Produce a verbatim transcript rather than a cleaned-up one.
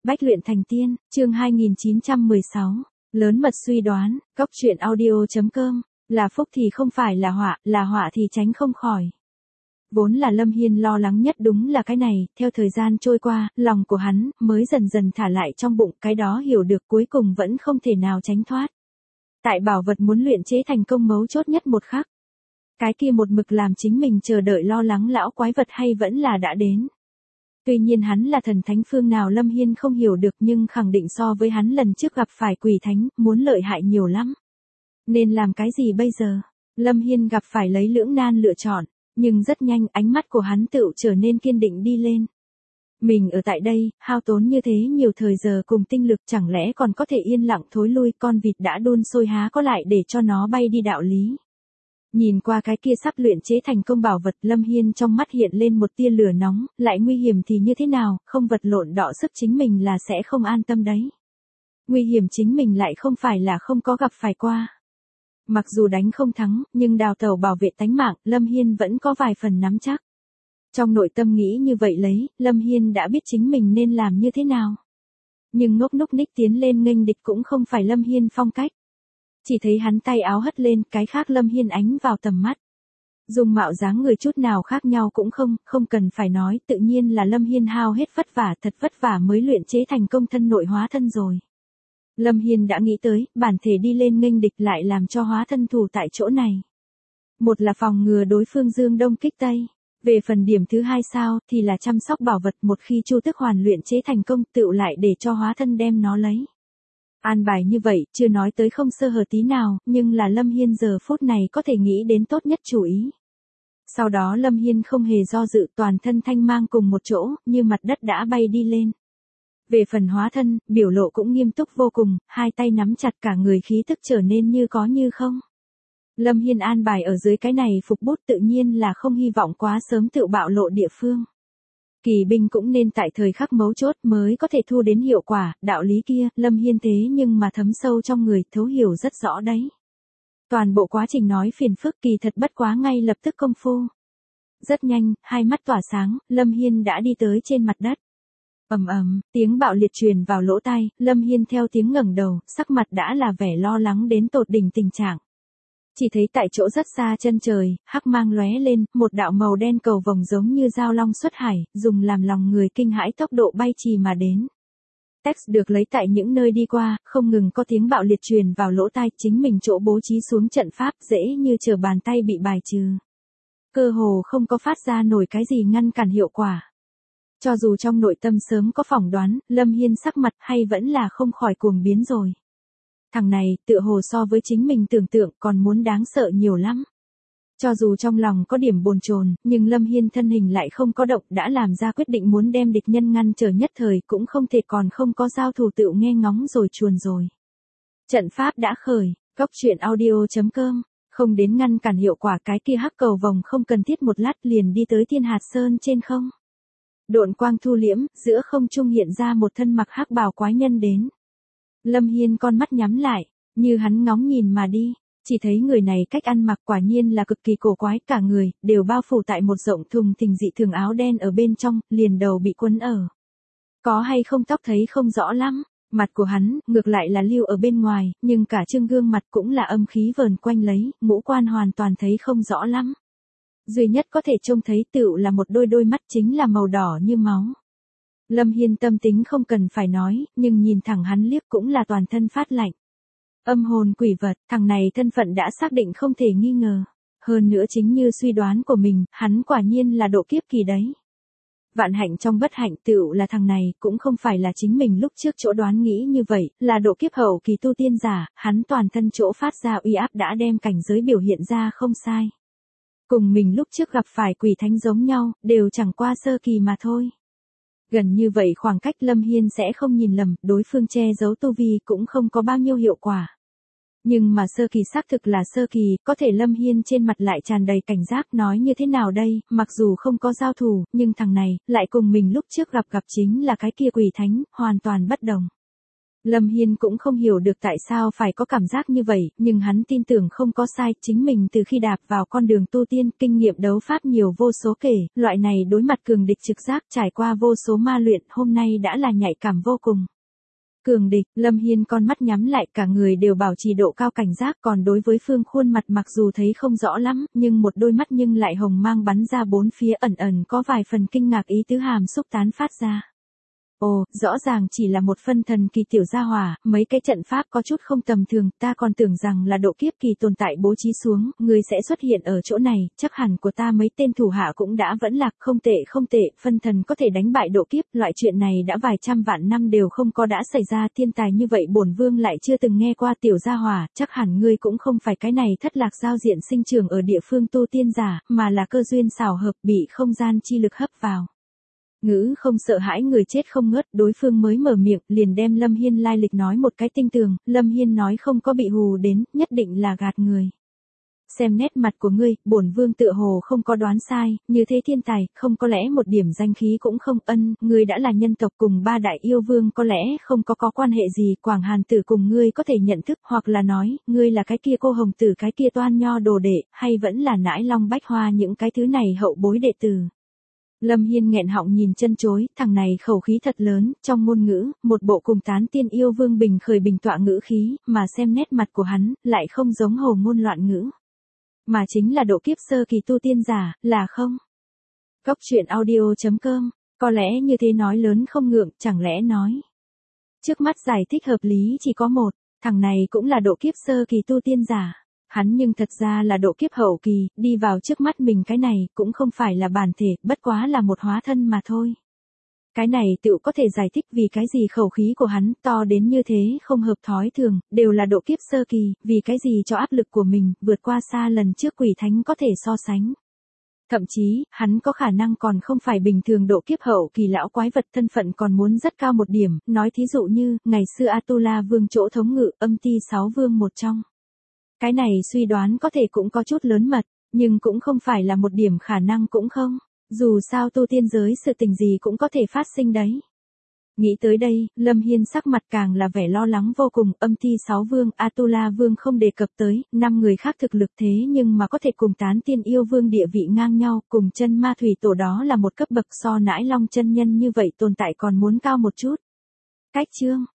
Bách luyện thành tiên, chương hai nghìn chín trăm mười sáu, lớn mật suy đoán, cốc truyện audio.com, là phúc thì không phải là họa, là họa thì tránh không khỏi. Vốn là Lâm Hiên lo lắng nhất đúng là cái này, theo thời gian trôi qua, lòng của hắn mới dần dần thả lại trong bụng, cái đó hiểu được cuối cùng vẫn không thể nào tránh thoát. Tại bảo vật muốn luyện chế thành công mấu chốt nhất một khắc. Cái kia một mực làm chính mình chờ đợi lo lắng lão quái vật hay vẫn là đã đến. Tuy nhiên hắn là thần thánh phương nào Lâm Hiên không hiểu được nhưng khẳng định so với hắn lần trước gặp phải quỷ thánh, muốn lợi hại nhiều lắm. Nên làm cái gì bây giờ? Lâm Hiên gặp phải lấy lưỡng nan lựa chọn, nhưng rất nhanh ánh mắt của hắn tựu trở nên kiên định đi lên. Mình ở tại đây, hao tốn như thế nhiều thời giờ cùng tinh lực chẳng lẽ còn có thể yên lặng thối lui, con vịt đã đun sôi há có lại để cho nó bay đi đạo lý. Nhìn qua cái kia sắp luyện chế thành công bảo vật, Lâm Hiên trong mắt hiện lên một tia lửa nóng, lại nguy hiểm thì như thế nào, không vật lộn đọ sức chính mình là sẽ không an tâm đấy. Nguy hiểm chính mình lại không phải là không có gặp phải qua. Mặc dù đánh không thắng, nhưng đào tẩu bảo vệ tánh mạng, Lâm Hiên vẫn có vài phần nắm chắc. Trong nội tâm nghĩ như vậy lấy, Lâm Hiên đã biết chính mình nên làm như thế nào. Nhưng ngốc núc ních tiến lên nghênh địch cũng không phải Lâm Hiên phong cách. Chỉ thấy hắn tay áo hất lên, cái khác Lâm Hiên ánh vào tầm mắt. Dùng mạo dáng người chút nào khác nhau cũng không, không cần phải nói, tự nhiên là Lâm Hiên hao hết vất vả, thật vất vả mới luyện chế thành công thân nội hóa thân rồi. Lâm Hiên đã nghĩ tới, bản thể đi lên nghênh địch lại làm cho hóa thân thủ tại chỗ này. Một là phòng ngừa đối phương dương đông kích tây. Về phần điểm thứ hai sao, thì là chăm sóc bảo vật, một khi Chu Tức Hoàn luyện chế thành công tựu lại để cho hóa thân đem nó lấy. An bài như vậy, chưa nói tới không sơ hở tí nào, nhưng là Lâm Hiên giờ phút này có thể nghĩ đến tốt nhất chủ ý. Sau đó Lâm Hiên không hề do dự, toàn thân thanh mang cùng một chỗ, như mặt đất đã bay đi lên. Về phần hóa thân, biểu lộ cũng nghiêm túc vô cùng, hai tay nắm chặt cả người khí tức trở nên như có như không. Lâm Hiên an bài ở dưới cái này phục bút tự nhiên là không hy vọng quá sớm tự bạo lộ địa phương. Kỳ binh cũng nên tại thời khắc mấu chốt mới có thể thu đến hiệu quả, đạo lý kia, Lâm Hiên thế nhưng mà thấm sâu trong người, thấu hiểu rất rõ đấy. Toàn bộ quá trình nói phiền phức kỳ thật bất quá ngay lập tức công phu. Rất nhanh, hai mắt tỏa sáng, Lâm Hiên đã đi tới trên mặt đất. Ầm ầm, tiếng bạo liệt truyền vào lỗ tai, Lâm Hiên theo tiếng ngẩng đầu, sắc mặt đã là vẻ lo lắng đến tột đỉnh tình trạng. Chỉ thấy tại chỗ rất xa chân trời, hắc mang lóe lên, một đạo màu đen cầu vồng giống như dao long xuất hải, dùng làm lòng người kinh hãi tốc độ bay trì mà đến. Text được lấy tại những nơi đi qua, không ngừng có tiếng bạo liệt truyền vào lỗ tai, chính mình chỗ bố trí xuống trận pháp dễ như trở bàn tay bị bài trừ. Cơ hồ không có phát ra nổi cái gì ngăn cản hiệu quả. Cho dù trong nội tâm sớm có phỏng đoán, Lâm Hiên sắc mặt hay vẫn là không khỏi cuồng biến rồi. Thằng này, tựa hồ so với chính mình tưởng tượng còn muốn đáng sợ nhiều lắm. Cho dù trong lòng có điểm bồn chồn, nhưng Lâm Hiên thân hình lại không có động, đã làm ra quyết định muốn đem địch nhân ngăn trở nhất thời, cũng không thể còn không có giao thủ tựu nghe ngóng rồi chuồn rồi. Trận pháp đã khởi, cốc truyện audio.com, không đến ngăn cản hiệu quả cái kia hắc cầu vòng không cần thiết một lát liền đi tới Thiên Hạt Sơn trên không. Độn quang thu liễm, giữa không trung hiện ra một thân mặc hắc bào quái nhân đến. Lâm Hiên con mắt nhắm lại, như hắn ngóng nhìn mà đi, chỉ thấy người này cách ăn mặc quả nhiên là cực kỳ cổ quái, cả người đều bao phủ tại một rộng thùng thình dị thường áo đen ở bên trong, liền đầu bị quấn ở. Có hay không tóc thấy không rõ lắm, mặt của hắn ngược lại là lưu ở bên ngoài, nhưng cả trương gương mặt cũng là âm khí vờn quanh lấy, ngũ quan hoàn toàn thấy không rõ lắm. Duy nhất có thể trông thấy tựu là một đôi đôi mắt chính là màu đỏ như máu. Lâm Hiên tâm tính không cần phải nói, nhưng nhìn thẳng hắn liếc cũng là toàn thân phát lạnh. Âm hồn quỷ vật, thằng này thân phận đã xác định không thể nghi ngờ. Hơn nữa chính như suy đoán của mình, hắn quả nhiên là độ kiếp kỳ đấy. Vạn hạnh trong bất hạnh tựu là thằng này, cũng không phải là chính mình lúc trước chỗ đoán nghĩ như vậy, là độ kiếp hậu kỳ tu tiên giả, hắn toàn thân chỗ phát ra uy áp đã đem cảnh giới biểu hiện ra không sai. Cùng mình lúc trước gặp phải quỷ thánh giống nhau, đều chẳng qua sơ kỳ mà thôi. Gần như vậy khoảng cách Lâm Hiên sẽ không nhìn lầm, đối phương che giấu tu vi cũng không có bao nhiêu hiệu quả. Nhưng mà sơ kỳ xác thực là sơ kỳ, có thể Lâm Hiên trên mặt lại tràn đầy cảnh giác, nói như thế nào đây, mặc dù không có giao thủ, nhưng thằng này, lại cùng mình lúc trước gặp gặp chính là cái kia quỷ thánh, hoàn toàn bất đồng. Lâm Hiên cũng không hiểu được tại sao phải có cảm giác như vậy, nhưng hắn tin tưởng không có sai, chính mình từ khi đạp vào con đường tu tiên, kinh nghiệm đấu pháp nhiều vô số kể, loại này đối mặt cường địch trực giác trải qua vô số ma luyện, hôm nay đã là nhạy cảm vô cùng. Cường địch, Lâm Hiên con mắt nhắm lại, cả người đều bảo trì độ cao cảnh giác, còn đối với phương khuôn mặt mặc dù thấy không rõ lắm, nhưng một đôi mắt nhưng lại hồng mang bắn ra bốn phía, ẩn ẩn có vài phần kinh ngạc ý tứ hàm xúc tán phát ra. Ồ, rõ ràng chỉ là một phân thần kỳ tiểu gia hỏa, mấy cái trận pháp có chút không tầm thường, ta còn tưởng rằng là độ kiếp kỳ tồn tại bố trí xuống, người sẽ xuất hiện ở chỗ này, chắc hẳn của ta mấy tên thủ hạ cũng đã vẫn lạc, không tệ không tệ, phân thần có thể đánh bại độ kiếp, loại chuyện này đã vài trăm vạn năm đều không có đã xảy ra, thiên tài như vậy bổn vương lại chưa từng nghe qua tiểu gia hỏa, chắc hẳn ngươi cũng không phải cái này thất lạc giao diện sinh trưởng ở địa phương tu tiên giả, mà là cơ duyên xảo hợp bị không gian chi lực hấp vào. Ngữ không sợ hãi người chết không ngớt, đối phương mới mở miệng, liền đem Lâm Hiên lai lịch nói một cái tinh tường, Lâm Hiên nói không có bị hù đến, nhất định là gạt người. Xem nét mặt của ngươi, bổn vương tựa hồ không có đoán sai, như thế thiên tài, không có lẽ một điểm danh khí cũng không, ân, ngươi đã là nhân tộc cùng ba đại yêu vương có lẽ không có có quan hệ gì, Quảng Hàn Tử cùng ngươi có thể nhận thức, hoặc là nói, ngươi là cái kia cô hồng tử cái kia toan nho đồ đệ, hay vẫn là nãi long bách hoa những cái thứ này hậu bối đệ tử. Lâm Hiên nghẹn họng nhìn chân chối, thằng này khẩu khí thật lớn, trong ngôn ngữ, một bộ cùng tán tiên yêu vương bình khởi bình tọa ngữ khí, mà xem nét mặt của hắn, lại không giống hồ ngôn loạn ngữ. Mà chính là độ kiếp sơ kỳ tu tiên giả, là không? Cốc truyện audio chấm com, có lẽ như thế nói lớn không ngượng, chẳng lẽ nói. Trước mắt giải thích hợp lý chỉ có một, thằng này cũng là độ kiếp sơ kỳ tu tiên giả. Hắn nhưng thật ra là độ kiếp hậu kỳ, đi vào trước mắt mình cái này, cũng không phải là bản thể, bất quá là một hóa thân mà thôi. Cái này tựu có thể giải thích vì cái gì khẩu khí của hắn to đến như thế không hợp thói thường, đều là độ kiếp sơ kỳ, vì cái gì cho áp lực của mình, vượt qua xa lần trước quỷ thánh có thể so sánh. Thậm chí, hắn có khả năng còn không phải bình thường độ kiếp hậu kỳ lão quái vật, thân phận còn muốn rất cao một điểm, nói thí dụ như, ngày xưa Atula vương chỗ thống ngự, âm ti sáu vương một trong. Cái này suy đoán có thể cũng có chút lớn mật, nhưng cũng không phải là một điểm khả năng cũng không. Dù sao tu tiên giới sự tình gì cũng có thể phát sinh đấy. Nghĩ tới đây, Lâm Hiên sắc mặt càng là vẻ lo lắng vô cùng, âm ti sáu vương, Atula vương không đề cập tới, năm người khác thực lực thế nhưng mà có thể cùng tán tiên yêu vương địa vị ngang nhau, cùng chân ma thủy tổ đó là một cấp bậc so nãi long chân nhân như vậy tồn tại còn muốn cao một chút. Cách chương